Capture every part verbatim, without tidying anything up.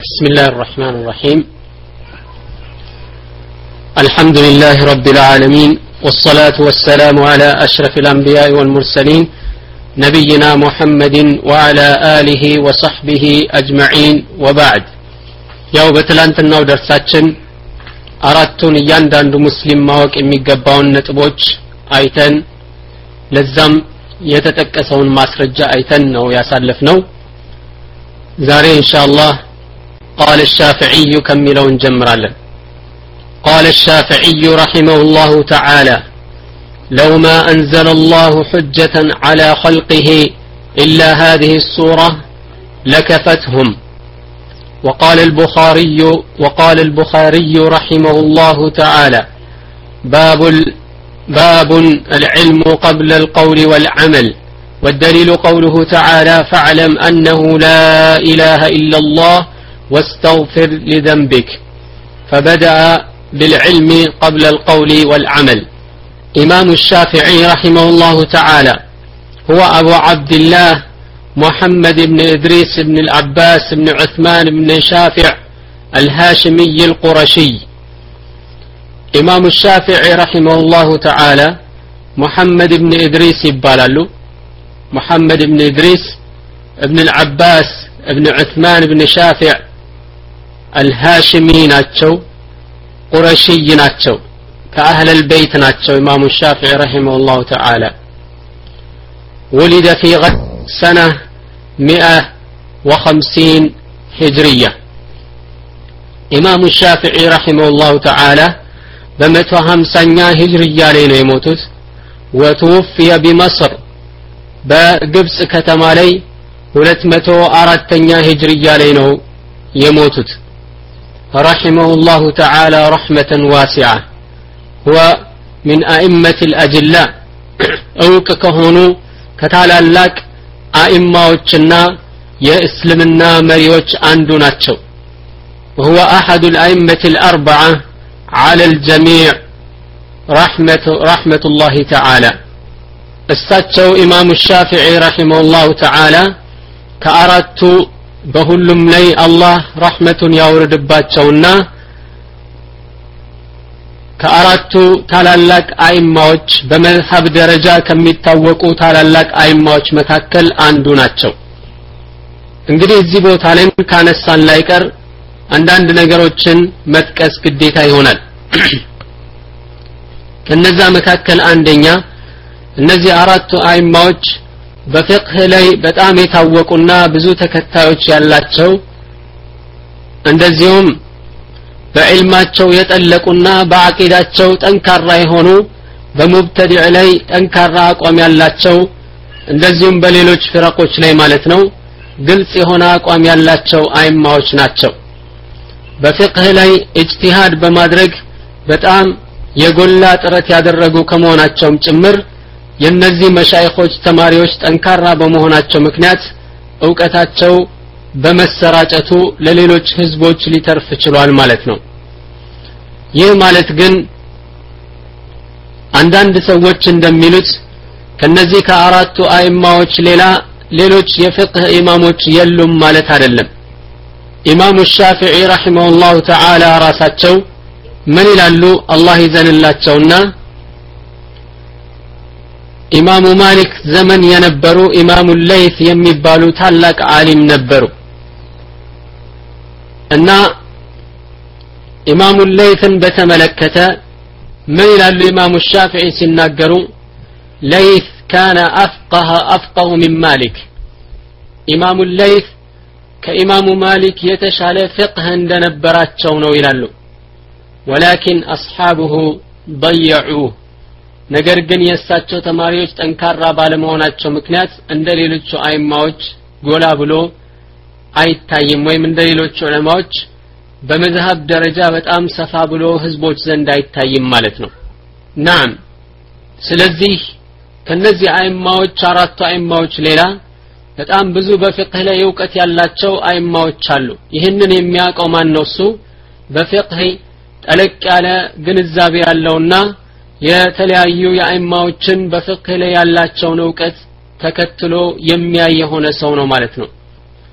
بسم الله الرحمن الرحيم. الحمد لله رب العالمين، والصلاة والسلام على أشرف الأنبياء والمرسلين نبينا محمد وعلى آله وصحبه أجمعين، وبعد. يوم بتلانتنا ودرساتشن أردتون ياندان مسلم ماوك إمي قباون نتبوش آيتن لزم يتتكسون ماسرجة آيتن أو يسالفنو زاري إن شاء الله. قال الشافعي كملون جمرالا. قال الشافعي رحمه الله تعالى: لو ما أنزل الله حجة على خلقه إلا هذه السورة لكفتهم. وقال البخاري وقال البخاري رحمه الله تعالى: باب باب العلم قبل القول والعمل، والدليل قوله تعالى: فاعلم أنه لا إله إلا الله واستغفر لذنبك. فبدأ بالعلم قبل القول والعمل. إمام الشافعي رحمه الله تعالى هو أبو عبد الله محمد بن إدريس بن العباس بن عثمان بن شافع الهاشمي القرشي. إمام الشافعي رحمه الله تعالى محمد بن إدريس يبالالو، محمد بن إدريس بن العباس بن عثمان بن شافع الهاشمي ناتشو قرشي ناتشو كأهل البيت ناتشو. إمام الشافعي رحمه الله تعالى ولد في غد سنة مئة وخمسين هجرية. إمام الشافعي رحمه الله تعالى بمتوهم سنة هجرية لين يموتت، وتوفي بمصر بقبس كتمالي ولت متو أردتنيا هجرية لينو يموتت رحمه الله تعالى رحمة واسعة. هو من أئمة الأجلاء أوك كهونو كتالالاك أئمة وچنا يأسلمنا مريوچ أندوناتشو، وهو أحد الأئمة الأربعة على الجميع رحمة, رحمة الله تعالى. استاتشو إمام الشافعي رحمه الله تعالى كأردت بهلم لي الله رحمة يورد باتشونا كأردت تالالاك أئمة بمذهب درجة كم يتوقوا تالالاك أئمة مكاكل أندوناتشو. እንግዲህ እዚህ ቦታ ላይ ካነሳን ላይቀር አንዳንድ ነገሮችን መጥቀስ ግዴታ ይሆናል። ከነዛ መካከል አንደኛ እነዚህ አራቱ አኢማዎች በፍቅህ ላይ በጣም የታወቁና ብዙ ተከታዮች ያላቸው፣ እንደዚሁም በዕልማቸው የጠለቁና በአቂዳቸው ጠንካራ የሆኑ፣ በሙብተዲዕ ላይ ጠንካራ አቋም ያላቸው፣ እንደዚሁም በሌሎች ፍረቆች ላይ ማለት ነው ግልጽ የሆነ አቋም ያላቸው አኢማዎች ናቸው። በፍቅህ ላይ ኢጅቲሃድ በማድረግ በጣም የጎላ ጥረት ያደረጉ ከመሆናቸውም ጭምር የነዚህ መሻይኾች ተማሪዎች ጠንካራ በመሆናቸው ምክንያት ዕውቀታቸው በመሰራጨቱ ለሌሎች ህዝቦች ሊተርፍ ችሏል ማለት ነው። ይህ ማለት ግን አንዳንድ ሰዎች እንደሚሉት ከነዚህ ከአራቱ አኢማዎች ሌላ ሌሎች የፍቅህ ኢማሞች የሉም ማለት አይደለም። ኢማሙ ሻፊዒ ረሂመሁላሁ ተዓላ ራሳቸው ምን ይላሉ? አላህ ይዘንላቸውና ኢማሙ ማሊክ ዘመን የነበሩ ኢማሙ ለይት የሚባሉ ታላቅ ዓሊም ነበሩ እና ኢማሙ ለይትን በተመለከተ ምን ይላሉ ኢማሙ ሻፊዒ ሲናገሩ? ለይት ካነ አፍቀህ አፍቀሁ ሚን ማሊክ። ኢማሙ ለይት ከኢማሙ ማሊክ የተሻለ ፍቅህ እንደነበራቸው ነው ይላሉ። ወላኪን አስሓቡሁ ضيعوه። ነገር ግን የእሳቸው ተማሪዎች ጠንካራ ባለመሆናቸው ምክንያት እንደ ሌሎች አኢማዎች ጎላ ብሎ አይታይም፣ ወይም እንደ ሌሎች ዑለማዎች በመዝሐብ ደረጃ በጣም ሰፋ ብሎ ህዝቦች ዘንድ አይታይም ማለት ነው። ናም ስለዚህ ከነዚህ አኢማዎች አራቱ አኢማዎች ሌላ በጣም ብዙ በፍቅህ ላይ ዕውቀት ያላቸው አኢማዎች አሉ። ይህንን የሚያውቀው ማን ነው? እሱ በፍቅህ ጠለቅ ያለ ግንዛቤ ያለውና የተለያዩ የአኢማዎችን በፍቅህ ላይ ያላቸውን ዕውቀት ተከትሎ የሚያይ የሆነ ሰው ነው ማለት ነው።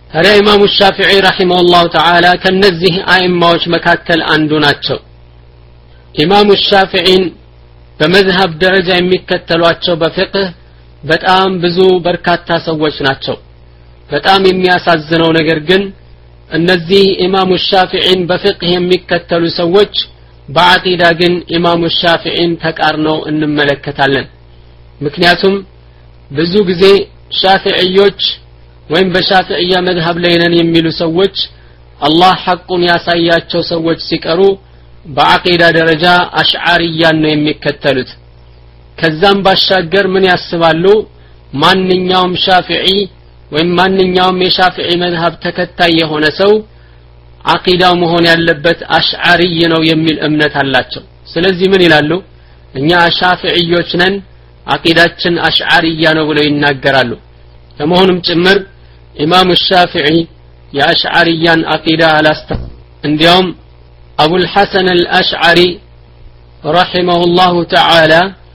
ታዲያ ኢማሙ ሻፊዒ ረሂመሁላሁ ተዓላ ከነዚህ አኢማዎች መካከል አንዱ ናቸው። ኢማሙ ሻፊዒን በመዝሀብ ደረጃ የሚከተሏቸው በፍቅህ በጣም ብዙ በርካታ ሰዎች ናቸው። በጣም የሚያሳዝነው ነገር ግን እነዚህ ኢማሙ ሻፊዒን በፍቅህ የሚከተሉ ሰዎች በአቂዳ ግን ኢማሙ ሻፊዒን ተቃርነው እንመለከታለን። ምክንያቱም ብዙ ጊዜ ሻፊዒዮች ወይም በሻፊዒያ መዝሀብ ላይ ነን የሚሉ ሰዎች አላህ ሐቁን ያሳያቸው ሰዎች ሲቀሩ በአቂዳ ደረጃ አሽዓሪያን ነው የሚከተሉት። ከዛም ባሻገር ምን ያስባሉ? ማንኛውም ሻፊዒ ወይም ማንኛውም የሻፊዒ መዝሀብ ተከታይ የሆነ ሰው አቂዳው መሆን ያለበት አሽዓሪ ነው የሚል እምነት አላቸው። ስለዚህ ምን ይላሉ? እኛ ሻፊዒዮች ነን አቂዳችን አሽዓሪያ ነው ብለው ይናገራሉ። ከመሆኑም ጭምር ኢማሙ ሻፊዒ የአሽዓሪያን አቂዳ አላስተ እንዲያውም አቡል ሐሰን አልአሽዓሪ ረሂመሁላሁ ተዓላ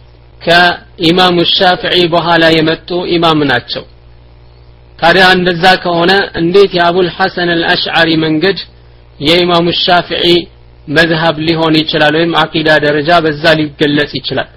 ከኢማሙ ሻፊዒ በኋላ የመጡ ኢማም ናቸው። ታዲያ እንደዛ ከሆነ እንዴት የአቡል ሐሰን አልአሽዓሪ መንገድ የኢማሙ ሻፊዒ መዝሀብ ሊሆን ይችላል? ወይም አቂዳ ደረጃ በዛ ሊገለጽ ይችላል?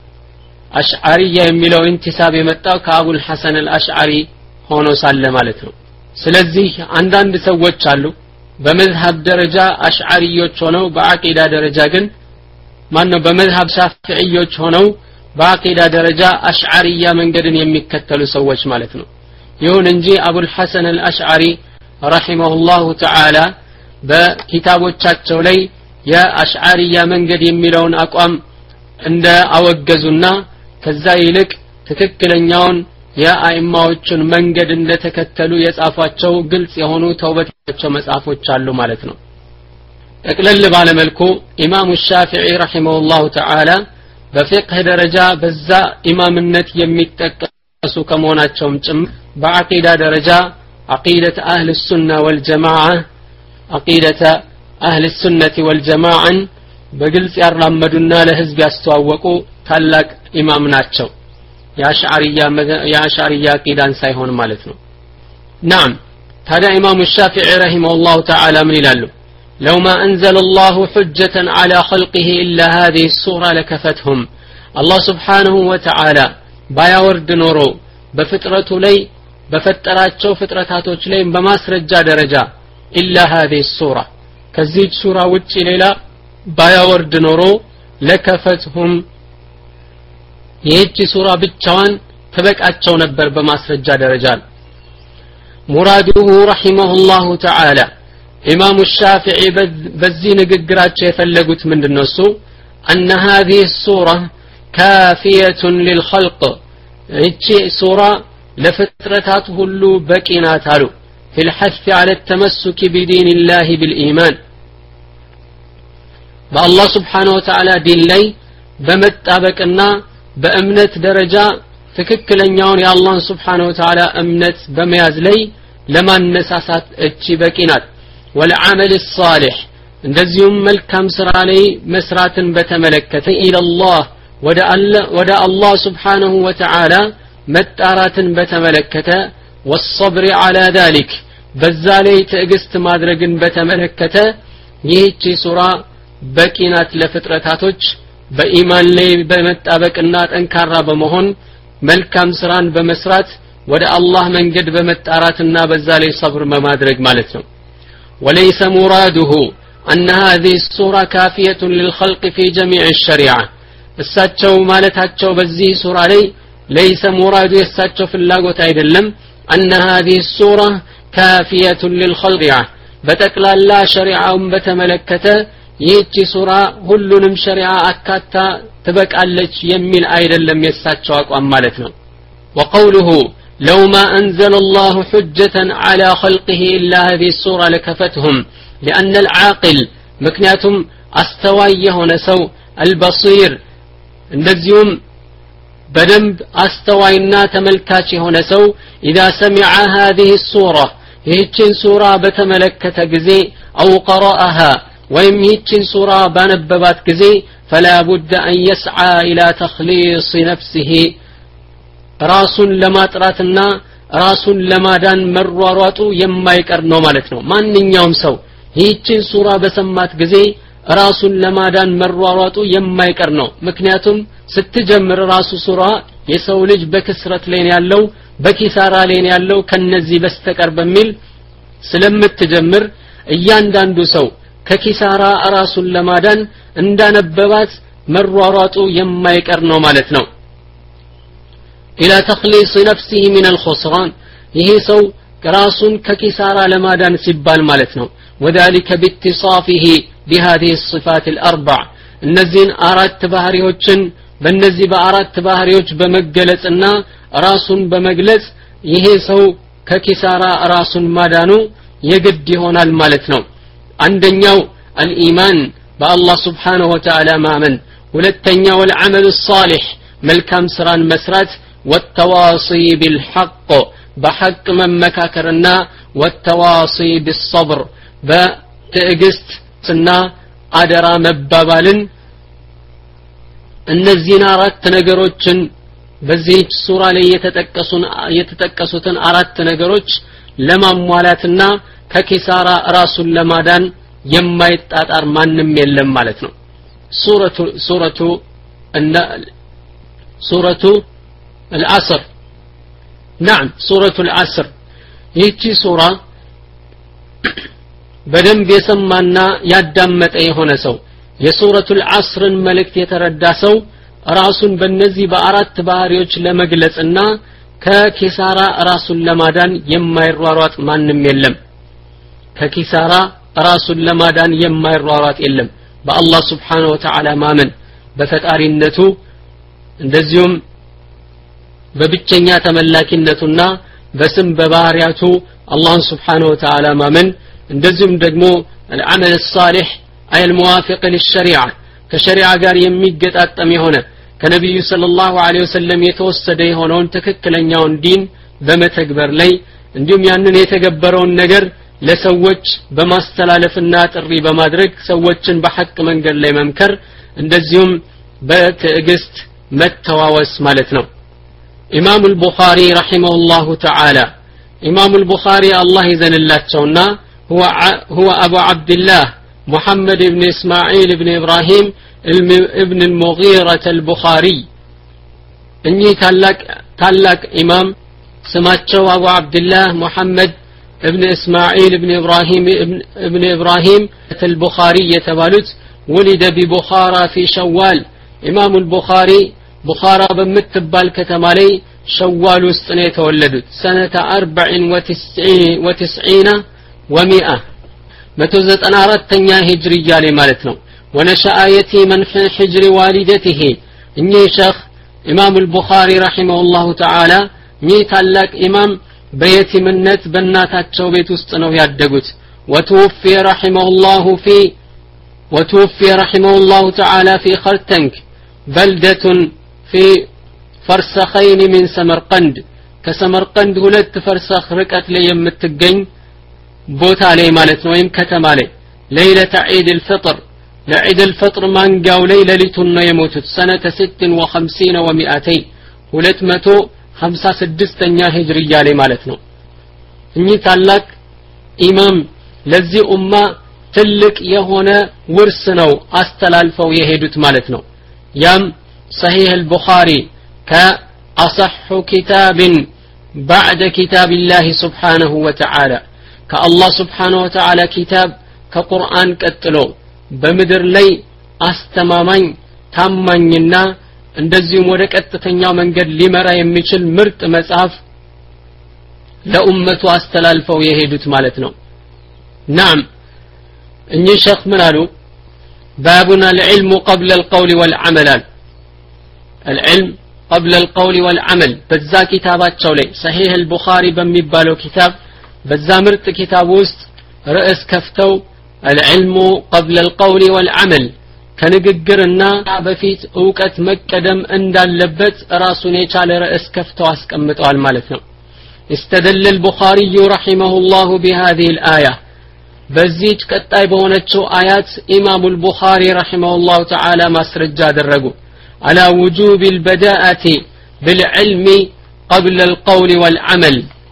አሽዓሪያ የሚለው ኢንቲሳብ የመጣው ከአቡል ሐሰን አልአሽዓሪ ሆኖ ሳለ ማለት ነው። ስለዚህ አንዳንድ ሰዎች አሉ በመዝሀብ ደረጃ አሽዓሪዮች ሆነው በአቂዳ ደረጃ ግን ማነው በመዝሀብ ሻፊዒዮች ሆነው በአቂዳ ደረጃ አሽዓሪያ መንገድን የሚከተሉ ሰዎች ማለት ነው። ይሁን እንጂ አቡል ሐሰን አልአሽዓሪ ረሂመሁላሁ ተዓላ በኪታቦቻቸው ላይ የአሽዓሪያ መንገድ የሚለውን አቋም እንደ አወገዙና ከዛ ይልቅ ትክክለኛውን የአኢማዎችን መንገድ እንደተከተሉ የጻፏቸው ግልጽ የሆኑ ተውበታቸው መጽሐፎች አሉ ማለት ነው። ጠቅለል ባለ መልኩ ኢማሙ ሻፊዒ ረሂመሁላሁ ተዓላ በፊቅህ ደረጃ በዛ ኢማምነት የሚጠቀሱ ከመሆናቸውም ጭምር በአቂዳ ደረጃ አቂደተ አህል ሱና ወልጀማዓ አቂደተ አህል ሱነቲ ወልጀማዓን በግልጽ ያራመዱና ለህዝብ ያስተዋወቁ ታላቅ ኢማም ናቸው። የአሽዓሪያ የአሽዓሪያ አቂዳን ሳይሆን ማለት ነው። نعم ታዲያ ኢማሙ ሻፊዒ ረሂመሁላሁ ተዓላ ምን ይላሉ? لو ما أنزل الله حجة على خلقه إلا هذه السورة لكفتهم الله سبحانه وتعالى بايورد نورو بفطرته لي بفتراتشو فتراتاتوች ላይ በማስረጃ ደረጃ إلا هذه السورة ከዚህች ሱራ ውጪ ሌላ ባያወርድ ኖሮ ለከፈትሁም ይህች ሱራ ብቻዋን ተበቃቸው ነበር በማስረጃ ደረጃ። ሙራዱሁ ረሂመሁላሁ ተዓላ ኢማሙ ሻፊዒ በዚህ ንግግራቸው የፈለጉት ምንድነው? እሱ أن هذه السورة كافية للخلق ይህች ሱራ ለፍጥረታት ሁሉ በቂ ናት አሉ። في الحث على التمسك بدين الله بالإيمان بالله سبحانه وتعالى دين ላይ በመጣበቅና በእምነት ደረጃ ትክክለኛውን የአላህን Subhanahu Wa Ta'ala እምነት በመያዝ ላይ ለማነሳሳት እቺ በቂ ናት። والعمل الصالح እንደዚሁም መልካም ስራ ላይ መስራትን በተመለከተ ኢላላህ ወደ አላህ Subhanahu Wa Ta'ala መጣራትን በተመለከተ والصبر على ذلك በዛ ላይ ትዕግስት ማድረግን በተመለከተ ይህች ሱራ በቂ ናት ለፍጥረታቶች በኢማን ላይ በመጣበቅና ጠንካራ በመሆን መልካም ስራን በመስራት ወደ አላህ መንገድ በመጣራትና በዛ ላይ ሰብር በማድረግ ማለት ነው። وليس مراده أن هذه السورة كافية للخلق في جميع الشريعة እሳቸው ማለታቸው በዚህ ሱራ ላይ ليس مراد የሳቸው ፍላጎት አይደለም أن هذه السورة كافية للخلق በጠቅላላ ሸሪዓውን በተመለከተ ይህች ሱራ ሁሉንም ሸሪዓ አካታ ትበቃለች የሚል አይደለም የሳቸው አቋም ማለት ነው። وقوله لو ما أنزل الله حجة على خلقه إلا هذه السورة لكفتهم لأن العاقل مكنياتهم أستوى هنا سو البصير እንደዚሁም በደንብ አስተዋይና ተመልካች የሆነ ሰው إذا سمع هذه السورة ይህችን ሱራ በተመለከተ ጊዜ أو قرأها ወይም ይህችን ሱራ ባነበባት ጊዜ فلا بد أن يسعى إلى تخليص نفسه ራሱን ለማጥራትና ራሱን ለማዳን መሯሯጡ የማይቀር ነው ማለት ነው ማንኛውም ሰው ይህችን ሱራ በሰማት ጊዜ ራሱን ለማዳን መሯሯጡ የማይቀር ነው ምክንያቱም ስትጀምር ራሱ ሱራ የሰው ልጅ በክስረት ላይ ያለው በኪሳራ ላይ ያለው ከነዚህ በስተቀር በሚል ስለምትጀምር እያንዳንዱ ሰው ከኪሳራ ራሱን ለማዳን እንዳነበባት መሯሯጡ የማይቀር ነው ማለት ነው الى تخليص نفسه من الخسران ይሄ ሰው ራሱን ከኪሳራ ለማዳን ሲባል ማለት ነው وذلك باتصافه بهذه الصفات الاربع እነዚህን አራት ባህሪዎችን በእነዚህ በአራት ባህሪዎች በመገለጽና ራሱን በመግለጽ ይሄ ሰው ከኪሳራ ራሱን ማዳኑ የግድ ይሆናል ማለት ነው አንደኛው الإيمان بالله سبحانه وتعالى ማመን ሁለተኛው العمل الصالح መልካም ስራን መስራት والتواصي بالحق بحق ممكاكرنا والتواصي بالصبر بتأجستنا أدرى مبابالن እነዚህን አራት ነገሮችን በዚህ ሱራ ላይ የተጠቀሱን የተጠቀሱትን አራት ነገሮች ለማሟላትና ከኪሳራ ራሱን ለማዳን የማይጣጣር ማንም የለም ማለት ነው ሱረቱ ሱረቱ እና ሱረቱ العصر نعم سورة العصر ይህቺ ሱራ በደንብ የሰማና ያዳመጠ የሆነ ሰው የሱረቱል ዐስርን መልእክት የተረዳ ሰው ራሱን በእነዚህ በአራት ባህሪዎች ለመግለጽና ከኪሳራ ራሱን ለማዳን የማይሯሯጥ ማንም የለም ከኪሳራ ራሱን ለማዳን የማይሯሯጥ የለም በአላህ Subhanahu Wa Ta'ala ማመን በፈጣሪነቱ እንደዚሁም በብቸኛ ተመላኪነቱና በስም በባህሪያቱ አላህ Subhanahu Wa Ta'ala ማመን እንደዚሁም ደግሞ العمل الصالح أي الموافق للشريعة كشريعة ጋር የሚገጣጠም የሆነ ከነብዩ ሰለላሁ ዐለይሂ ወሰለም የተወሰደ የሆነውን ትክክለኛውን ዲን በመተግበር ላይ እንዲሁም ያንን የተገበረውን ነገር ለሰዎች በማስተላለፍና ጥሪ በማድረግ ሰዎችን በሐቅ መንገድ ላይ መምከር እንደዚሁም በትዕግስት መተዋወስ ማለት ነው ኢማም አልቡኻሪ ረሂመሁላሁ ተዓላ ኢማም አልቡኻሪ አላህ ይዘንላቸውና هو هو ابو عبد الله محمد بن اسماعيل بن ابراهيم ابن المغيرة البخاري اني تالاك تالاك امام سماچو ابو عبد الله محمد ابن اسماعيل ابن ابراهيم ابن, ابن ابراهيم البخاري يتبالت ولد ببخارى في شوال امام البخاري بخارى بمتبال كتمالي شوال وسطنه يتولدت سنه أربع وتسعين ومئة متوزت أنا أردت هجرية لمالتنا ونشأ يتيما في حجر والدته إني شيخ إمام البخاري رحمه الله تعالى ميتالك إمام بيت منت بناتات شوبيت وسطنو يادقوت وتوفي رحمه الله في وتوفي رحمه الله تعالى في خرتنك بلدة في فرسخين من سمرقند كسمرقند هلت فرسخ ركت ليم التقين بوتا لي مالت ويم كتما لي ليلة عيد الفطر لعيد الفطر مانقاو ليلة لتنا يموتت سنة ست وخمسين ومئتين ولت متو خمسة سدستنيا هجرية لي مالتنا اني تالاك امام لزي امة تلك يهونا ورسنو استلالفو يهدوت مالتنا يام صحيح البخاري كأصح كتاب بعد كتاب الله سبحانه وتعالى كالله سبحانه وتعالى كتاب كقرآن كتلو بمدر لي استمامين تامنينا እንደዚሁም ወደ ቀጥተኛው መንገድ ሊመራ የሚችል ምርጥ መጽሐፍ ለኡመቱ አስተላልፈው የሄዱት ማለት ነው نعم እኚህ ሸኽ ምን አሉ بابنا العلم قبل القول والعمل العلم قبل القول والعمل በዛ ኪታባቸው ላይ صحيح البخاري በሚባለው ኪታብ በዛ ምርጥ ኪታብ ውስጥ ርዕስ ከፍተው العلم قبل القول والعمل ከንግግርና በፊት ዕውቀት መቀደም እንዳለበት ራሱን የቻለ ርዕስ ከፍተው አስቀምጠዋል ማለት ነው استدل البخاري رحمه الله بهذه الآية በዚህች ቀጣይ በሆነችው አያት ኢማሙ البخاري رحمه الله تعالى ማስረጃ አደረጉ على وجوب البداءة بالعلم قبل القول والعمل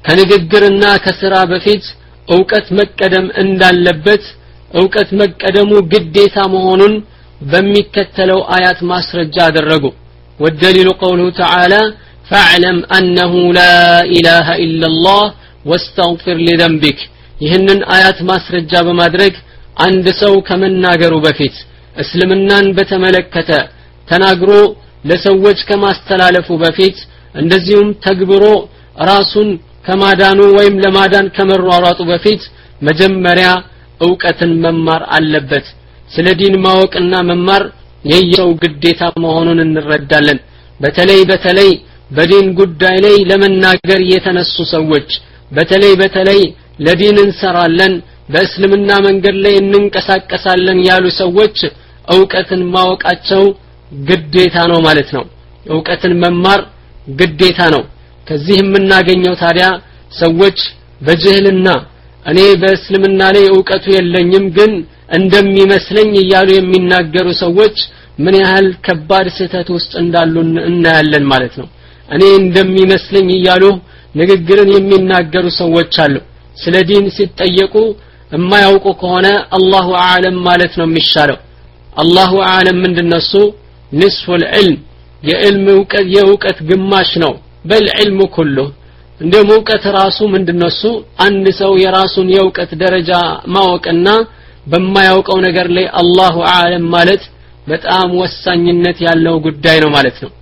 ከንግግርና ከሥራ በፊት ዕውቀት መቀደም እንዳለበት ዕውቀት መቀደሙ ግዴታ መሆኑን በሚከተለው አያት ማስረጃ አደረጉ والدليل قوله تعالى فاعلم أنه لا إله إلا الله واستغفر لذنبك ይህንን አያት ማስረጃ በማድረግ አንድ ሰው ከመናገሩ በፊት እስልምናን በተመለከተ ተናግሮ ለሰዎች ከማስተላለፉ በፊት እንደዚሁም ተግብሮ ራሱን ከማዳኑ ወይም ለማዳን ከመሯሯጡ በፊት መጀመሪያ ዕውቀትን መማር አለበት ስለ ዲን ማወቅና መማር የየሰው ግዴታ መሆኑን እንረዳለን በተለይ በተለይ በዲን ጉዳይ ላይ ለመናገር የተነሱ ሰዎች በተለይ በተለይ ለዲን እንሰራለን በእስልምና መንገድ ላይ እንንቀሳቀሳለን ያሉ ሰዎች ዕውቀትን ማወቃቸው ግዴታ ነው ማለት ነው ዕውቀትን መማር ግዴታ ነው ከዚህ የምናገኘው ታዲያ ሰዎች በጅህልና እኔ በእስልምና ላይ ዕውቀቱ የለኝም ግን እንደሚመስለኝ ይያሉ የሚናገሩ ሰዎች ምን ያህል ከባድ ስህተት ውስጥ እንዳሉ እናያለን ማለት ነው እኔ እንደሚመስለኝ ይያሉ ንግግርን የሚናገሩ ሰዎች አሉ ስለ ዲን ሲጠየቁ የማያውቁ ከሆነ አላሁ አዕለም ማለት ነው የሚሻለው አላሁ አዕለም ምንድነሱ ንስፉል ዒልም የዕልም ዕውቀት የዕውቀት ግማሽ ነው በል ዒልሙ ኩሉ እንደም ዕውቀት ራሱ ምንድነሱ አንድ ሰው የራሱን የዕውቀት ደረጃ ማወቅና በማያውቀው ነገር ላይ አላሁ አዕለም ማለት በጣም ወሳኝነት ያለው ጉዳይ ነው ማለት ነው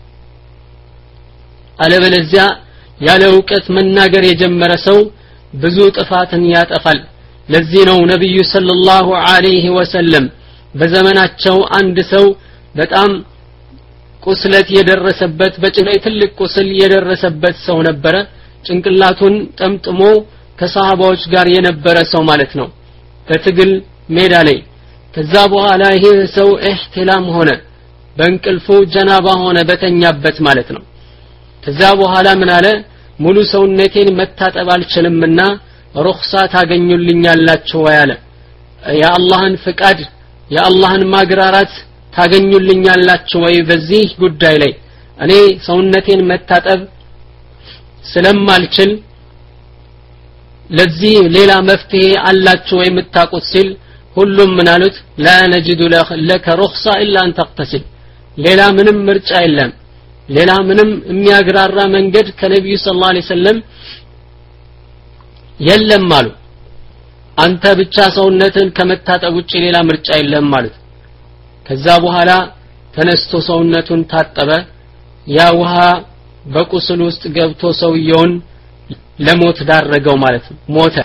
አለበለዚያ ያለ ዕውቀት መናገር የጀመረ ሰው ብዙ ጥፋትን ያጠፋል ለዚህ ነው ነብዩ ሰለላሁ ዐለይሂ ወሰለም በዘመናቸው አንድ ሰው በጣም ቁስለት የደረሰበት በጭላይ ትልቅ ቁስል የደረሰበት ሰው ነበረ ጭንቅላቱን ጠምጥሞ ከሰሃባዎች ጋር የነበረ ሰው ማለት ነው በትግል ሜዳ ላይ ከዛ በኋላ ይሄ ሰው ኢህቲላም ሆነ በእንቅልፉ ጀናባ ሆነ በተኛበት ማለት ነው ከዛ በኋላ ምን አለ ሙሉ ሰውነቴን መታጠብ አልችልምና ሩኽሳ ታገኙልኛላችሁ ያለ ያ አላህን ፍቃድ ያ አላህን ማግራራት ታገኙልኛላችሁ ወይ በዚህ ጉዳይ ላይ እኔ ሰውነቴን መታጠብ ስለማልችል ለዚህ ሌላ መፍትሄ አላችሁ ወይ የምታውቁት ሲል ሁሉም ምን አሉት ላ ነጅዱ ለከ ሩኽሳ ኢላ አን ተቅተሲል ሌላ ምንም ምርጫ የለም ሌላ ምንም የሚያግራራ መንገድ ከነብዩ ሰለላሁ ዐለይሂ ወሰለም የለም አሉ አንተ ብቻ ሰውነትን ከመታጠብ ውጪ ሌላ ምርጫ የለም ማለት ከዛ በኋላ ተነስቶ ሰውነቱን ታጠበ ያ ውሃ በቁስል ውስጥ ገብቶ ሰውየውን ለሞት ዳረገው ማለት ነው ሞተ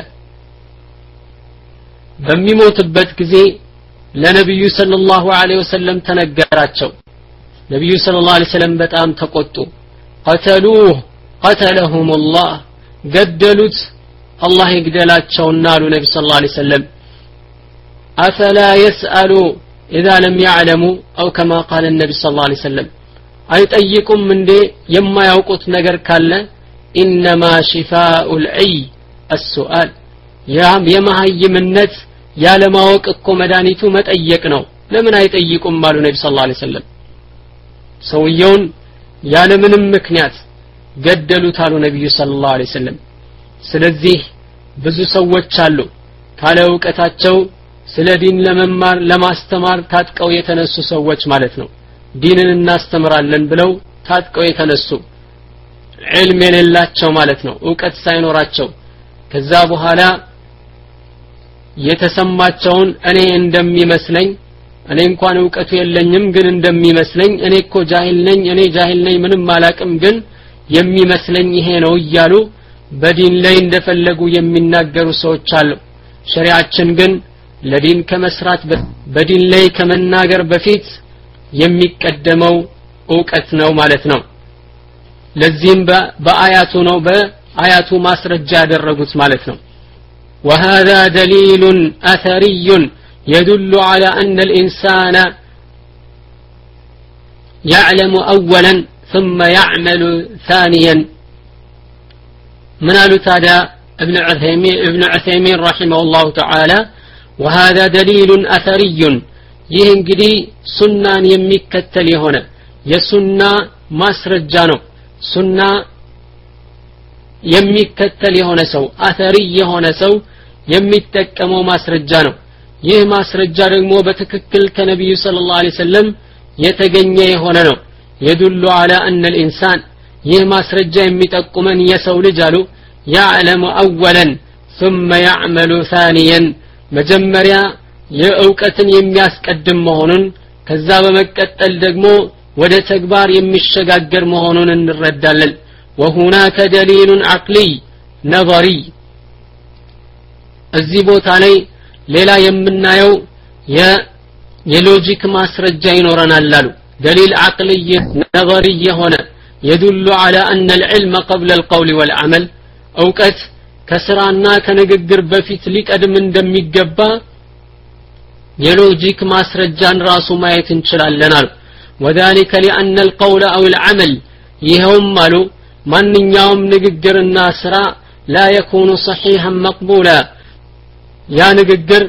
በሚሞትበት ጊዜ ለነብዩ ሰለላሁ ዐለይሂ ወሰለም ተነገራቸው ነብዩ ሰለላሁ ዐለይሂ ወሰለም በጣም ተቆጡ قتلوه قتلهم الله ገደሉት አላህ ይግደላቸውና አሉ ነብዩ ሰለላሁ ዐለይሂ ወሰለም أفلا يسألوا إذا لم يعلموا أو كما قال النبي صلى الله عليه وسلم አይጠይቁም እንዴ የማያውቁት ነገር ካለ انما شفاء العي السؤال ያም የማህይምነት ያለ ማወቅ እኮ መድኃኒቱ መጠየቅ ነው ለምን አይጠይቁም አሉ ነብዩ ሰለላሁ ዐለይሂ ወሰለም ሰውየውን ያለ ምንም ምክንያት ገደሉት አሉ ነብዩ ሰለላሁ ዐለይሂ ወሰለም ስለዚህ ብዙ ሰዎች አሉ ካለ ዕውቀታቸው ስለ ዲን ለመማር ለማስተማር ታጥቀው የተነሱ ሰዎች ማለት ነው ዲንን እናስተምራለን ብለው ታጥቀው የተነሱ ዒልም የሌላቸው ማለት ነው ዕውቀት ሳይኖራቸው ከዛ በኋላ የተሰማቸውን እኔ እንደሚመስለኝ እኔ እንኳን ዕውቀቱ የለኝም ግን እንደሚመስለኝ እኔ እኮ ጃሂል ነኝ እኔ ጃሂል ነኝ ምንም ማላቅም ግን የሚመስለኝ ይሄ ነው እያሉ በዲን ላይ እንደፈለጉ የሚናገሩ ሰዎች አሉ ሸሪዓችን ግን ለዲን ከመስራት በዲን ላይ ከመናገር በፊት የሚቀደመው ዕውቀት ነው ማለት ነው ለዚህም በአያቱ ነው በአያቱ ማስረጃ ያደረጉት ማለት ነው وهذا دليل أثري يدل على أن الإنسان يعلم أولا ثم يعمل ثانيا من التادى ابن عثيمين ابن عثيمين رحمه الله تعالى وهذا دليل أثري يهنجدي سنة يمكتل هنا يسنة مسرجانو سنة የሚከተል የሆነ ሰው አተሪ የሆነ ሰው የሚጠቀመው ማስረጃ ነው ይህ ማስረጃ ደግሞ በትክክል ከነብዩ ሰለላሁ ዐለይሂ ወሰለም የተገኘ የሆነ ነው يدل على أن الإنسان ይህ ማስረጃ የሚጠቁመን የሰው ልጅ አሉ يعلم أولا ثم يعمل ثانيا መጀመሪያ የእውቀትን የሚያስቀድም መሆኑን ከዛ በመቀጠል ደግሞ ወደ ተግባር የሚሸጋገር መሆኑን እንረዳለን وهناك دليل عقلي نظري እዚህ ቦታ ላይ ሌላ የምናየው የሎጂክ ማስረጃ ይኖረናል አሉ دليل عقلي نظري هنا يدل على أن العلم قبل القول والعمل أوقات كسرانا كنغغر بفيت ሊቀድም እንደሚገባ የሎጂክ ማስረጃን ራሱ ማየት እንችላለን አሉ وذلك لأن القول أو العمل ይሄውም አሉ ማንኛውም ንግግርና ስራ لا يكون صحيحا مقبولا ያ ንግግር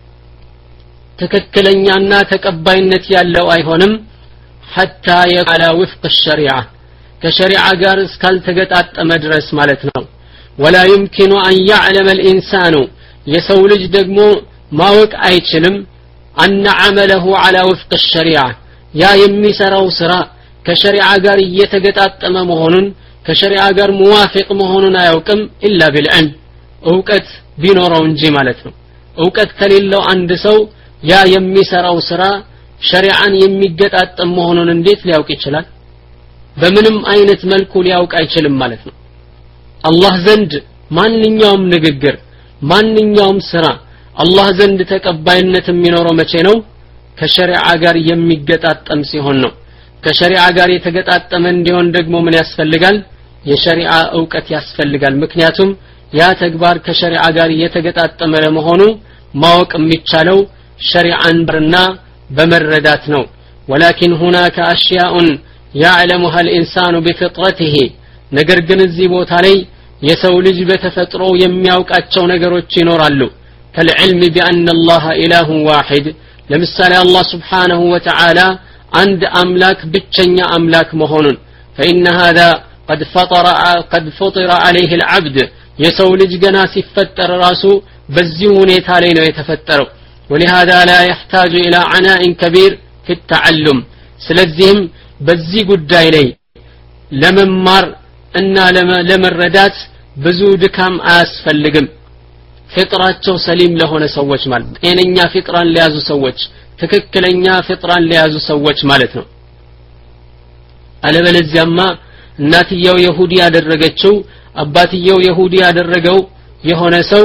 ትክክለኛና ተቀባይነት ያለው አይሆንም حتى على وفق الشريعة كشريعة ጋር እስካልተገጣጠመ ድረስ ማለት ነው ولا يمكن أن يعلم الإنسان የሰው ልጅ ደግሞ ማወቅ አይችልም أن عمله على وفق الشريعة ያ የሚሰራው ስራ ከሸሪዓ ጋር እየተገጣጠመ መሆኑን ከሸሪዓ ጋር ሙዋፊቅ መሆኑን አያውቅም إلا بالعلم እውቀት ቢኖረው እንጂ ማለት ነው እውቀት ከሌለው አንድ ሰው ያ የሚሰራው ስራ ሸሪዓን የሚገጣጠም መሆኑን እንዴት ሊያውቅ ይችላል በምንም አይነት መልኩ ሊያውቅ አይችልም ማለት ነው አላህ ዘንድ ማንኛውም ንግግር ማንኛውም ስራ አላህ ዘንድ ተቀባይነት የሚኖረው መቼ ነው ከሸሪዓ ጋር የሚገጣጠም ሲሆን ነው ከሸሪዓ ጋር የተገጣጠመ እንዲሆን ደግሞ ምን ያስፈልጋል የሸሪዓ ዕውቀት ያስፈልጋል ምክንያቱም ያ ተግባር ከሸሪዓ ጋር የተገጣጠመ ለመሆኑ ማወቅ የሚቻለው ሸሪዓን በርና በመረዳት ነው ولكن هناك اشياء يعلمها الانسان بفطرته ነገር ግን እዚህ ቦታ ላይ የሰው ልጅ በተፈጥሮ የሚያውቃቸው ነገሮች ይኖራሉ كالعلم بأن الله إله واحد ለምሳሌ አላህ Subhanahu Wa Ta'ala አንድ አምላክ ብቸኛ አምላክ መሆኑን فإن هذا قد فطر قد فطر عليه العبد የሰው ልጅ ገና ሲፈጠር ራሱ በዚህ ሁኔታ ላይ ነው የተፈጠረው ولهذا لا يحتاج إلى عناء كبير في التعلم ስለዚህም በዚህ ጉዳይ ላይ ለመማር እና ለመረዳት ብዙ ድካም አያስፈልግም ፍጥራቸው ሰሊም ለሆነ ሰዎች ማለት ጤነኛ ፍጥራን ለያዙ ሰዎች ትክክለኛ ፍጥራን ለያዙ ሰዎች ማለት ነው አለበለዚያማ እናትየው ይሁዲ ያደረገችው አባትየው ይሁዲ ያደረገው የሆነ ሰው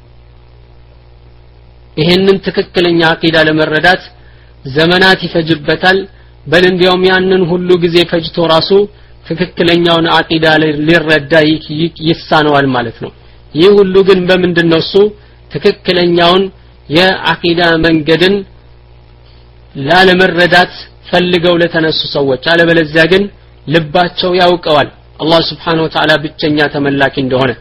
ይሄንን ትክክለኛ አቂዳ ለመረዳት ዘመናት ይፈጅበታል በል እንዲያውም ያንን ሁሉ ጊዜ ፈጅቶ ራሱ ትክክለኛውን አቂዳ ሊረዳ ይሳነዋል ማለት ነው ይህ ሁሉ ግን በመንደነው እሱ ትክክለኛውን የአቂዳ መንገድን ላለመረዳት ፈልገው ለተነሱ ሰዎች አለበለዚያ ግን ልባቸው ያውቀዋል አላህ Subhanahu Wa Ta'ala ብቸኛ ተመላኪ እንደሆነ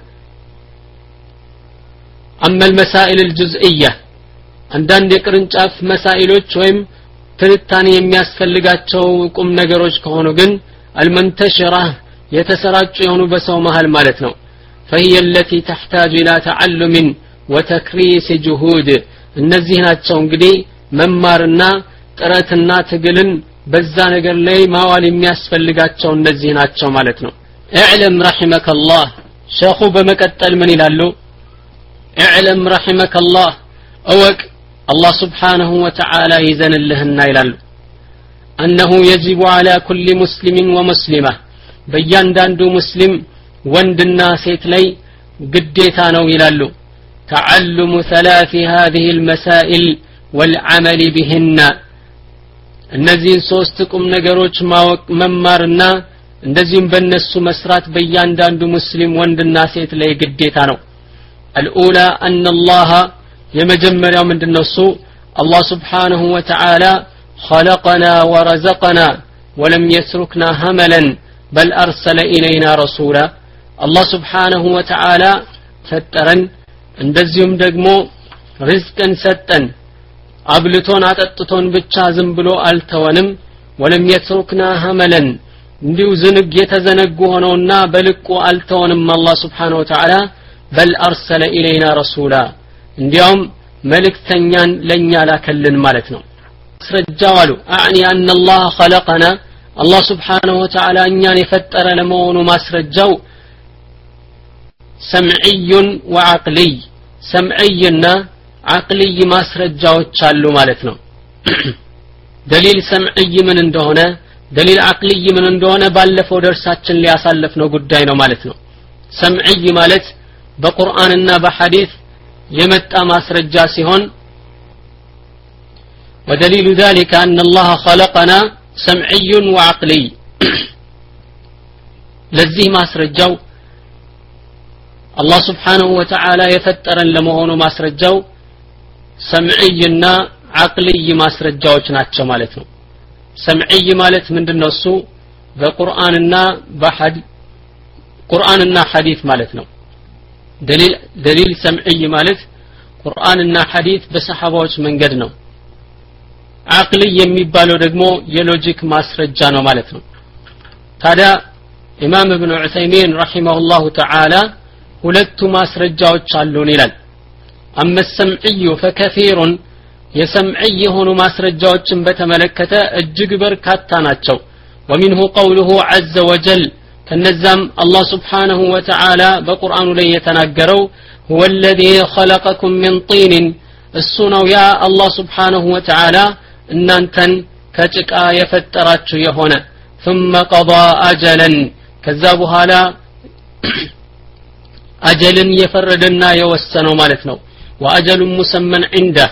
أما المسائل الجزئية አንዳንድ የቅርንጫፍ መሳኢሎች ወይም ትንታኔ የሚያስፈልጋቸው ቁም ነገሮች ከሆኑ ግን المنتشرة የተሰራጩ የሆኑ በሰው መሃል ማለት ነው فهي التي تحتاج إلى تعلم وتكريس جهود እነዚህ ናቸው እንግዲህ መማርና ጥረትና ትግልን በዛ ነገር ላይ ማዋል የሚያስፈልጋቸው እነዚህ ናቸው ማለት ነው اعلم رحمك الله ሸኹ በመቀጠል ምን ይላሉ اعلم رحمك الله أوك الله سبحانه وتعالى يزن لهن يلال أنه يجب على كل مسلم ومسلمة بيان داندو مسلم وند الناس يتلي قديتانو يلالو تعلم ثلاث هذه المسائل والعمل بهن النزين سوستكم نقروش ممارنا እንደዚህም በእነሱ መስራት በእያንዳንዱ ሙስሊም ወንድና ሴት ላይ ግዴታ ነው الأولى أن الله የመጀመሪያው ምንድነው እሱ አላህ Subhanahu Wa Ta'ala خلقنا ورزقنا ولم يتركنا هملا بل أرسل إلينا رسولا الله Subhanahu Wa Ta'ala ፈጠረን እንደዚህም ደግሞ ሪዝቅን ሰጠን አብልቶን አጠጥቶን ብቻ ዝም ብሎ አልተወንም ولم يتركنا هملا እንዲሁ ዝንግ የተዘነጉ ሆነውና በልቁ አልተወንም አላህ Subhanahu Wa Ta'ala በል አርሰለ ኢለይና ረሱላ እንዲያውም መልእክተኛን ለኛ ላከልን ማለት ነው ማስረጃው አሉ አኒ አን الله خلقنا الله Subhanahu Wa Ta'ala እኛን የፈጠረ ለመሆኑ ማስረጃው سمعي وعقلي سمعيና عقلي ማስረጃዎች አሉ ማለት ነው دليل سمعي ምን እንደሆነ دليل عقلي ምን እንደሆነ ባለፈው ደርሳችን ሊያሳልፍ ነው ጉዳይ ነው ማለት ነው سمعي ማለት በቁርአንና በሐዲስ የመጣ ማስረጃ ሲሆን ودليل ذلك أن الله خلقنا سمعي وعقلي ለዚህ ማስረጃው الله سبحانه وتعالى يفترن ለመሆኑ ማስረጃው ሰምዒይና عقلي ማስረጃዎች ናቸው ማለት ነው ሰምዒይ ማለት ምንድነው እሱ በቁርአንና በሐዲስ ቁርአንና ሐዲስ ማለት ነው دليل دليل سمعي ማለት ቁርአንና ሐዲስ በሰሃባዎች መንገድ ነው عقلي የሚባለው ደግሞ የሎጂክ ማስረጃ ነው ማለት ነው ታዲያ ኢማም ኢብኑ ዑሰይሚን ረሂመሁላሁ ተዓላ ሁለቱ ማስረጃዎች አሉን ይላል أما السمعي فكثير يسمعي የሆኑ ማስረጃዎችን በተመለከተ እጅግ በርካታ ናቸው ومنه قوله عز وجل ከነዛም الله سبحانه وتعالى በቁርአኑ ላይ የተናገረው هو الذي خلقكم من طين እሱ ነው ያ الله سبحانه وتعالى እናንተን ከጭቃ የፈጠራችሁ የሆነ ثم قضى أجلا ከዛ በኋላ አጀልን የፈረደና የወሰነው ማለት ነው واجل مسمى عنده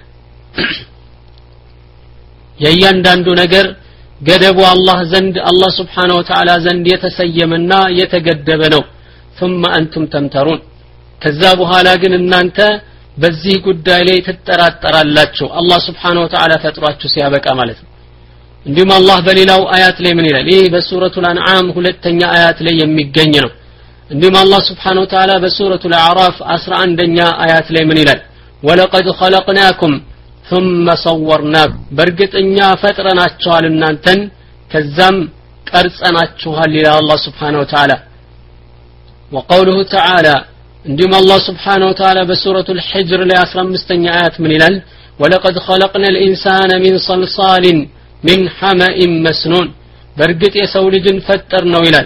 የእያንዳንዱ ነገር ገደቡ አላህ ዘንድ አላህ Subhanahu Wa Ta'ala ዘንድ የተሰየመና የተገደበ ነው ثم انتم تمترون ከዛ በኋላ ግን እናንተ በዚህ ጉዳይ ላይ ተጠራጠራላችሁ አላህ Subhanahu Wa Ta'ala ፈጥሯችሁ ሲያበቃ ማለት ነው እንዲሁም አላህ በሌላው አያት ላይ ምን ይላል ይህ በሱረቱል አንዓም ሁለተኛ አያት ላይ የሚገኝ ነው እንዲሁም አላህ Subhanahu Wa Ta'ala በሱረቱል አዕራፍ አስራ አንደኛ አያት ላይ ምን ይላል ወለቀድ خلقناكم ثم صورناكم በርግጥኛ ፈጥረናችኋል እናንተን ከዛም ቀርጸናችኋል ይላል አላህ Subhanahu Wa Ta'ala وقوله تعالى እንዲሁም አላህ Subhanahu Wa Ta'ala በሱረቱል ሂጅር ላይ አስራ አምስተኛ አያት ምን ይላል ወለቀድ خلقنا الانسان من صلصال من حمأ مسنون በርግጥ የሰው ልጅን ፈጠር ነው ይላል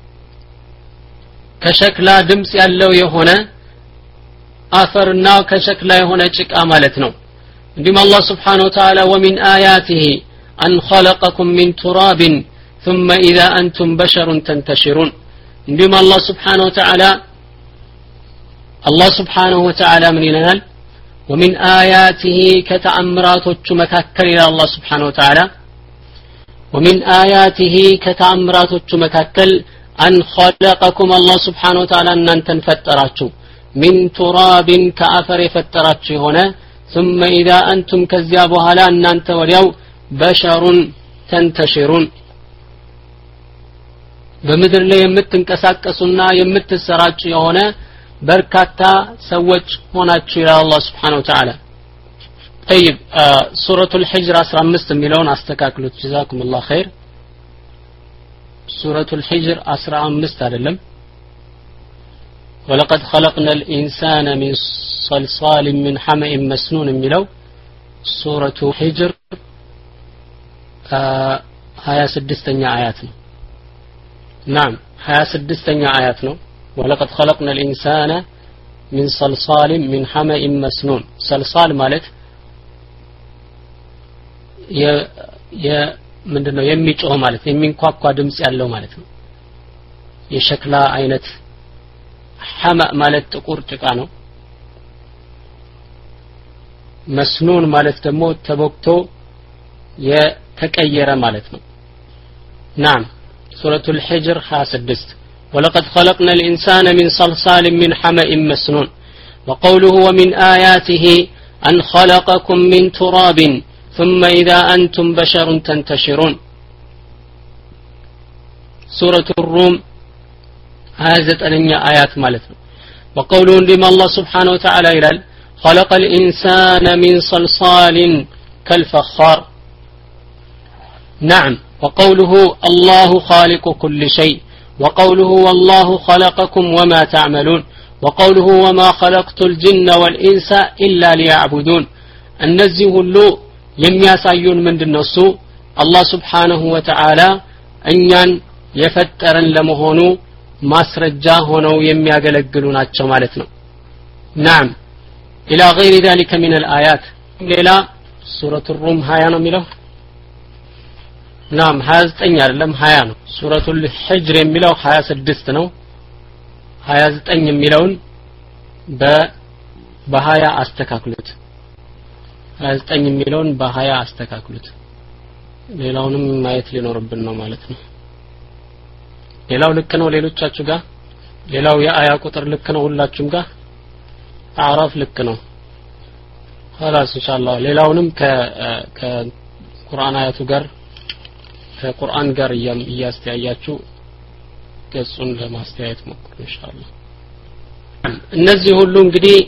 ከሸክላ ድምጽ ያለው የሆነ አፈርና ከሸክላ የሆነ ጭቃ ማለት ነው እንዲሁም አላህ Subhanahu Wa Ta'ala ومن آياته أن خلقكم من تراب ثم إذا أنتم بشر تنتشرون እንዲሁም አላህ Subhanahu Wa Ta'ala الله سبحانه وتعالى من ينال ومن آياته كتأمراتك مكاكل إلى الله سبحانه وتعالى ومن آياته كتأمراتك مكاكل أن خلقكم الله سبحانه وتعالى أن تنفتراتك من تراب كأفر فتراتك هنا ثم إذا أنتم كذابها لا أن أنت واليوم بشر تنتشرون بمدر لي يمتن كساكسنا يمت السراج هنا በርካታ ሰዎች ሆናችሁ ይላል አላህ Subhanahu Wa Ta'ala طيب سورة الحجر አስራ አምስት የሚለውን አስተካክሉት جزاكم الله خير سورة الحجر አስራ አምስት አይደለም ولقد خلقنا الإنسان من صلصال من حمأ مسنون የሚለው سورة الحجر ሀያ ስድስተኛ አያት ነው نعم ሀያ ስድስተኛ አያት ነው ولقد خلقنا الإنسان من صلصال من حمأ مسنون صلصال ማለት የ የ ምንድነው የሚጮህ ማለት የሚንኳኳ ድምጽ ያለው ማለት ነው የሸክላ አይነት حمأ ማለት ጥቁር ጭቃ ነው መስኑን ማለት ደግሞ ተቦክቶ የተቀየረ ማለት ነው نعم سورة الحجر ሀያ ስድስት ولقد خلقنا الإنسان من صلصال من حمأ مسنون وقوله ومن آياته أن خلقكم من تراب ثم إذا أنتم بشر تنتشرون سورة الروم هذا أنيا آيات مالتنا وقوله لما الله سبحانه وتعالى إلى خلق الإنسان من صلصال كالفخار نعم وقوله الله خالق كل شيء وقوله والله خلقكم وما تعملون وقوله وما خلقت الجن والإنس إلا ليعبدون النزي ሁሉ የሚያሳዩን ምንድነው እሱ አላህ Subhanahu Wa Ta'ala እኛን የፈጠረን ለመሆኑ ማስረጃ ሆነው የሚያገለግሉ ናቸው ማለት ነው نعم الى غير ذلك من الايات ሌላ ሱረቱ ሩም ሀያ ነው የሚለው نعم ሀያ ዘጠኝ አይደለም ሀያ ነው ሱረቱ الحجر የሚለው ሀያ ስድስት ነው ሀያ ዘጠኝ የሚለውን በ በሀያ አስተካክሉት ሀያ ዘጠኝ የሚለውን በሀያ አስተካክሉት ሌላውንም ማየት ሊኖርብን ነው ማለት ነው ሌላው ልክ ነው ሌሎቻችሁ ጋር ሌላው የአያ ቁጥር ልክ ነው ሁላችሁም ጋር አዕራፍ ልክ ነው خلاص ኢንሻአላህ ሌላውንም ከ ከቁርአን አያቱ ጋር ከቁርአን ጋር እያስተያያችሁ ገጹን ለማስተያየት ሞክሩ ኢንሻአላህ እነዚህ ሁሉ እንግዲህ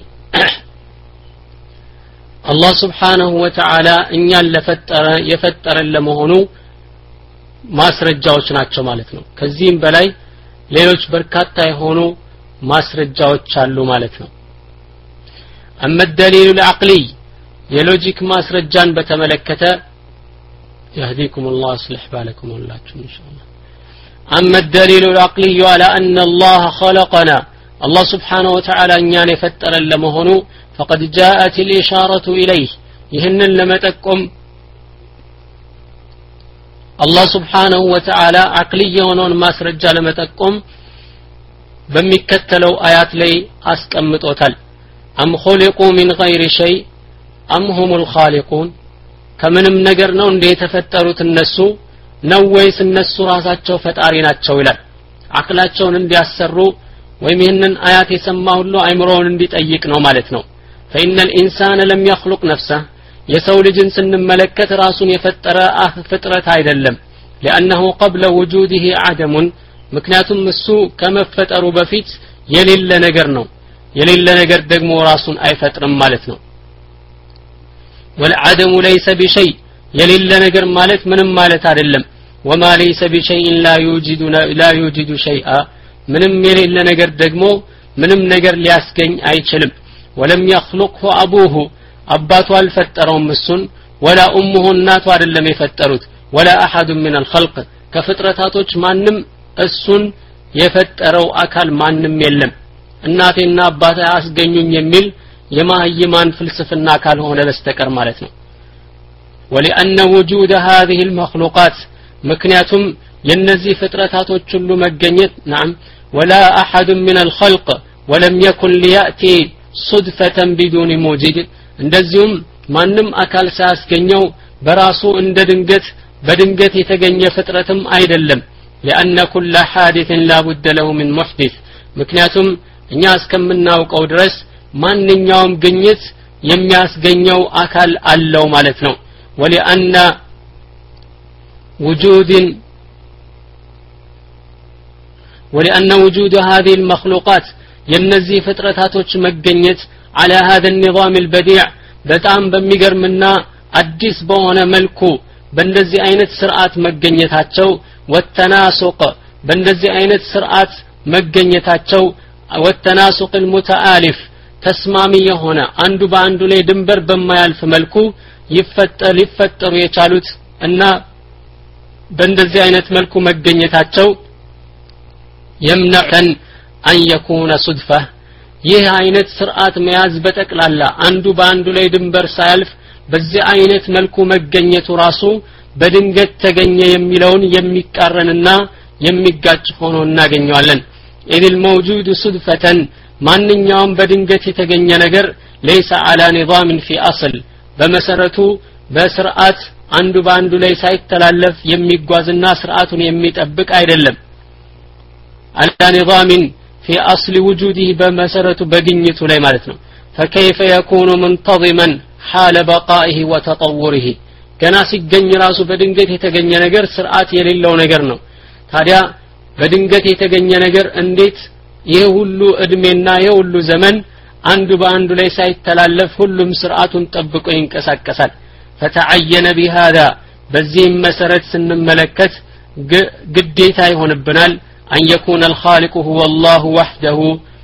አላህ Subhanahu Wa Ta'ala እኛን ለፈጠረ የፈጠረን ለመሆኑ ማስረጃዎች ናቸው ማለት ነው ከዚህም በላይ ሌሎች በርካታ የሆኑ ማስረጃዎች አሉ ማለት ነው أما الدليل العقلي የሎጂክ ማስረጃን በተመለከተ يهديكم الله يصلح بالكم ሁላችሁም ኢንሻአላህ أما الدليل العقلي على أن الله خلقنا الله سبحانه وتعالى እኛን የፈጠረን ለመሆኑ فقد جاءت الإشارة إليه ይህንን ለመጠቆም الله سبحانه وتعالى عقلي የሆነውን ማስረጃ ለመጠቆም በሚከተለው አያት ላይ አስቀምጦታል أم خلقوا من غير شيء أم هم الخالقون ከምንም ነገር ነው እንደ የተፈጠሩት እነሱ ነው ወይስ እነሱ ራሳቸው ፈጣሪ ናቸው ይላል አቅላቸውን እንዲያሰሩ ወይም ይህንን አያት የሰማ ሁሉ አይምሮውን እንዲጠይቅ ነው ማለት ነው فإن الإنسان لم يخلق نفسه የሰው ልጅን ስንመለከት ራሱን የፈጠረ ፍጥረት አይደለም لأنه قبل وجوده عدم ምክንያቱም እሱ ከመፈጠሩ በፊት የሌለ ነገር ነው የሌለ ነገር ደግሞ ራሱን አይፈጥርም ማለት ነው والعدم ليس بشيء የሌለ ነገር ማለት ምንም ማለት አይደለም وما ليس بشيء لا يوجد لا يوجد شيئا ምንም የሌለ ነገር ደግሞ ምንም ነገር ሊያስገኝ አይችልም ولم يخلقه أبوه አባቱ አልፈጠረውም እሱን ولا امه እናቱ አይደለም የፈጠሩት ولا احد من الخلق ከፍጥረታቶች ማንም እሱን የፈጠረው አካል ማንም የለም እናቴና አባቴ አስገኙኝ የሚል የማህይማን ፍልስፍና ካልሆነ በስተቀር ማለት ነው ولأن وجود هذه المخلوقات ምክንያቱም የነዚህ ፍጥረታቶች ሁሉ መገኘት نعم ولا احد من الخلق ولم يكن لياتي صدفة بدون موجد እንደዚሁም ማንም አካል ሳያስገኘው በራሱ እንደ ድንገት በድንገት የተገኘ ፍጥረትም አይደለም لأن كل حادث لا بد له من محدث ምክንያቱም እኛ እስከምናውቀው ድረስ ማንኛውም ግኝት የሚያስገኘው አካል አለው ማለት ነው ولأن وجود ولأن وجود هذه المخلوقات የነዚህ ፍጥረታቶች መገኘት على هذا النظام البديع በጣም በሚገርምና አዲስ በሆነ መልኩ በእንደዚህ አይነት ስርዓት መገኘታቸው والتناسق በእንደዚህ አይነት ስርዓት መገኘታቸው والتناسق المتآلف ተስማሚ የሆነ አንዱ በአንዱ ላይ ድንበር በማያልፍ መልኩ ይፈጠር ሊፈጠሩ የቻሉት እና በእንደዚህ አይነት መልኩ መገኘታቸው يمنعن أن يكون صدفة ይህ አይነት ስርዓት መያዝ በጠቅላላ አንዱ በአንዱ ላይ ድንበር ሳያልፍ በዚህ አይነት መልኩ መገኘቱ ራሱ በድንገት ተገኘ የሚለውን የሚቃረንና የሚጋጭ ሆኖ እናገኘዋለን إذ الموجود صدفة ማንኛውም በድንገት የተገኘ ነገር ليس على نظام في أصل በመሰረቱ በስርዓት አንዱ በአንዱ ላይ ሳይተላለፍ የሚጓዝና ስርዓቱን የሚጠብቅ አይደለም على نظام في أصل وجوده بمسرة بقنيته لي مالتنا فكيف يكون منتظما حال بقائه وتطوره كناس الجن راسه بدنجته تجني نجر سرعات يليلو نجرنا هذا بدنجته تجني نجر انديت يهولو ادمنا يهولو زمن عنده بعنده ليس يتلالف كلهم سرعات تطبق ينكسر كسر فتعين بهذا በዚህም መሰረት ስንመለከት ግዴታ ይሆንብናል أن يكون الخالق هو الله وحده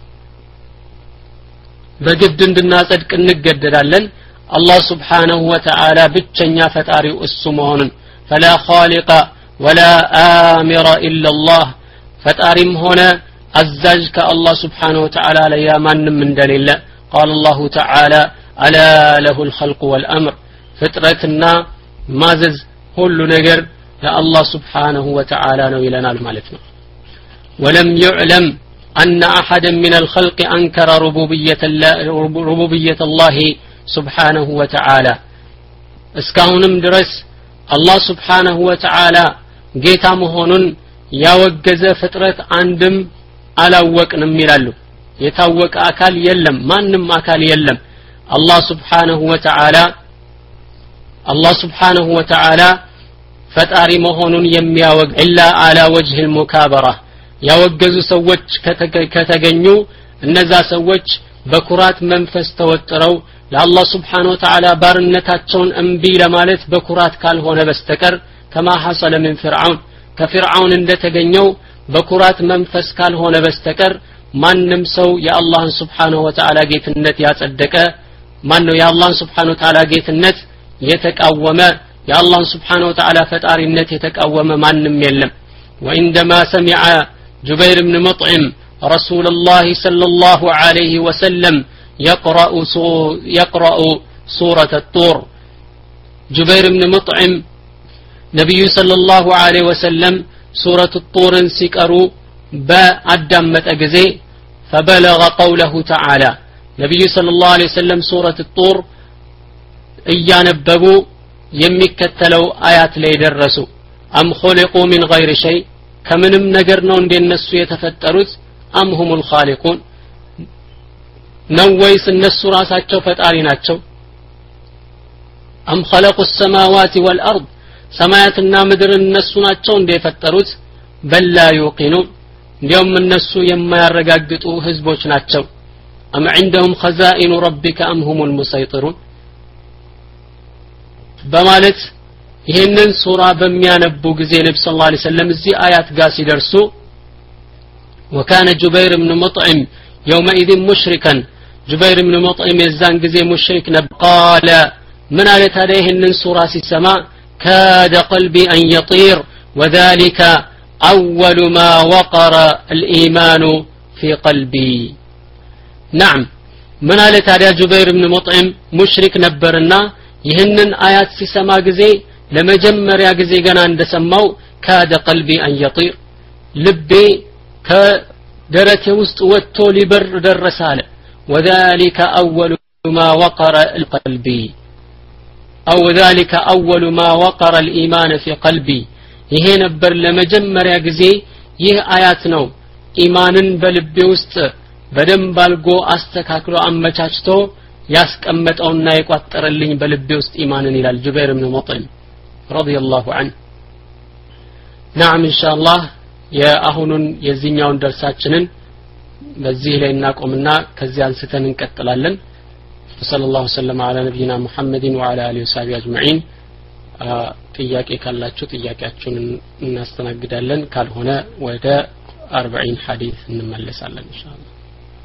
በግድ እንድናጸድቅ እንገደዳለን الله سبحانه وتعالى ብቸኛ ፈጣሪው እሱ መሆኑን فلا خالق ولا آمر إلا الله ፈጣሪም ሆነ አዛዥ ከአላህ سبحانه وتعالى ለያ ማንም እንደሌለ قال الله تعالى ألا له الخلق والأمر ፍጥረትና ማዘዝ ሁሉ ነገር ለአላህ سبحانه وتعالى ነው ይለናል ማለት ነው ولم يعلم أن أحدا من الخلق أنكر ربوبية الله, ربوبية الله سبحانه وتعالى እስካሁንም ድረስ አላህ سبحانه وتعالى ጌታ መሆኑን ያወገዘ ፍጥረት አንድም አላወቅንም ይላሉ የታወቀ አካል የለም ማንም አካል የለም አላህ سبحانه وتعالى አላህ سبحانه وتعالى ፈጣሪ መሆኑን የሚያወግ إلا على وجه المكابرة ያወገዙ ሰዎች ከተገኙ እነዛ ሰዎች በኩራት መንፈስ ተወጥረው ለአላህ Subhanahu Wa Ta'ala ባርነታቸውን እንቢ ለማለት በኩራት ካልሆነ በስተቀር كما حصل من فرعون ከፍርዓውን እንደተገኘው በኩራት መንፈስ ካልሆነ በስተቀር ማንም ሰው የአላህን Subhanahu Wa Ta'ala ጌትነት ያጸደቀ ማን ነው የአላህን Subhanahu Wa Ta'ala ጌትነት የተቃወመ የአላህን Subhanahu Wa Ta'ala ፈጣሪነት የተቃወመ ማንም የለም وعندما سمع جبير بن مطعم رسول الله صلى الله عليه وسلم يقرأ يقرأ سورة الطور جبير بن مطعم نبي صلى الله عليه وسلم سورة الطور سيقروا بأدمت أجزي فبلغ قوله تعالى نبي صلى الله عليه وسلم سورة الطور እያነበቡ የሚከተለው አያት ላይ ደረሱ أم خلقوا من غير شيء ከምንም ነገር ነው እንደነሱ የተፈጠሩት أم هم الخالقون ነው ወይስ እነሱ ራሳቸው ፈጣሪ ናቸው أم خلقوا السماوات والأرض ሰማያትና ምድር እነሱ ናቸው እንደፈጠሩት بل لا يوقنون እንዲያውም እነሱ የማያረጋግጡ ህዝቦች ናቸው أم عندهم خزائن ربك أم هم المسيطرون በማለት ይሄንን ሱራ በሚያነቡ ጊዜ ነብዩ ሰለላሁ ዐለይሂ ወሰለም እዚህ አያት ጋር ሲደርሱ وكان جبير بن مطعم يومئذ مشركا جبير بن مطعم የዛን ጊዜ ሙሽሪክ ነበር قال من على ታዲያ ይሄንን ሱራ ሲሰማ كاد قلبي أن يطير وذلك أول ما وقر الإيمان في قلبي نعم من على ታዲያ جبير بن مطعم ሙሽሪክ ነበርና ይህንን አያት ሲሰማ ጊዜ ለመጀመሪያ ጊዜ ገና እንደሰማው ካደ قلبي أن يطير ልቤ ከደረቴ ውስጥ ወጥቶ ሊበር ደረሳለ وذلك أول ما وقر القلب أو ذلك أول ما وقر الإيمان في قلبي ይሄ ነበር ለመጀመሪያ ጊዜ ይህ አያት ነው ኢማንን በልቤ ውስጥ በደንብ አልጎ አስተካክሎ አመቻችቶ ያስቀመጠውና የቋጠረልኝ በልቤ ውስጥ ኢማንን ይላል ጁበይር ኢብኑ ሙጥዒም ረዲየላሁ ዐንሁ نعم ان شاء الله የአሁኑን የዚህኛውን ደርሳችንን በዚህ ላይ እናቆምና ከዚህ አንስተን እንቀጥላለን صلى الله وسلم على نبينا محمد وعلى اله وصحبه اجمعين ጥያቄ ካላችሁ ጥያቄያችሁን እናስተናግዳለን ካልሆነ ወደ አርባዒን ሐዲስ እንመለሳለን ኢንሻአላህ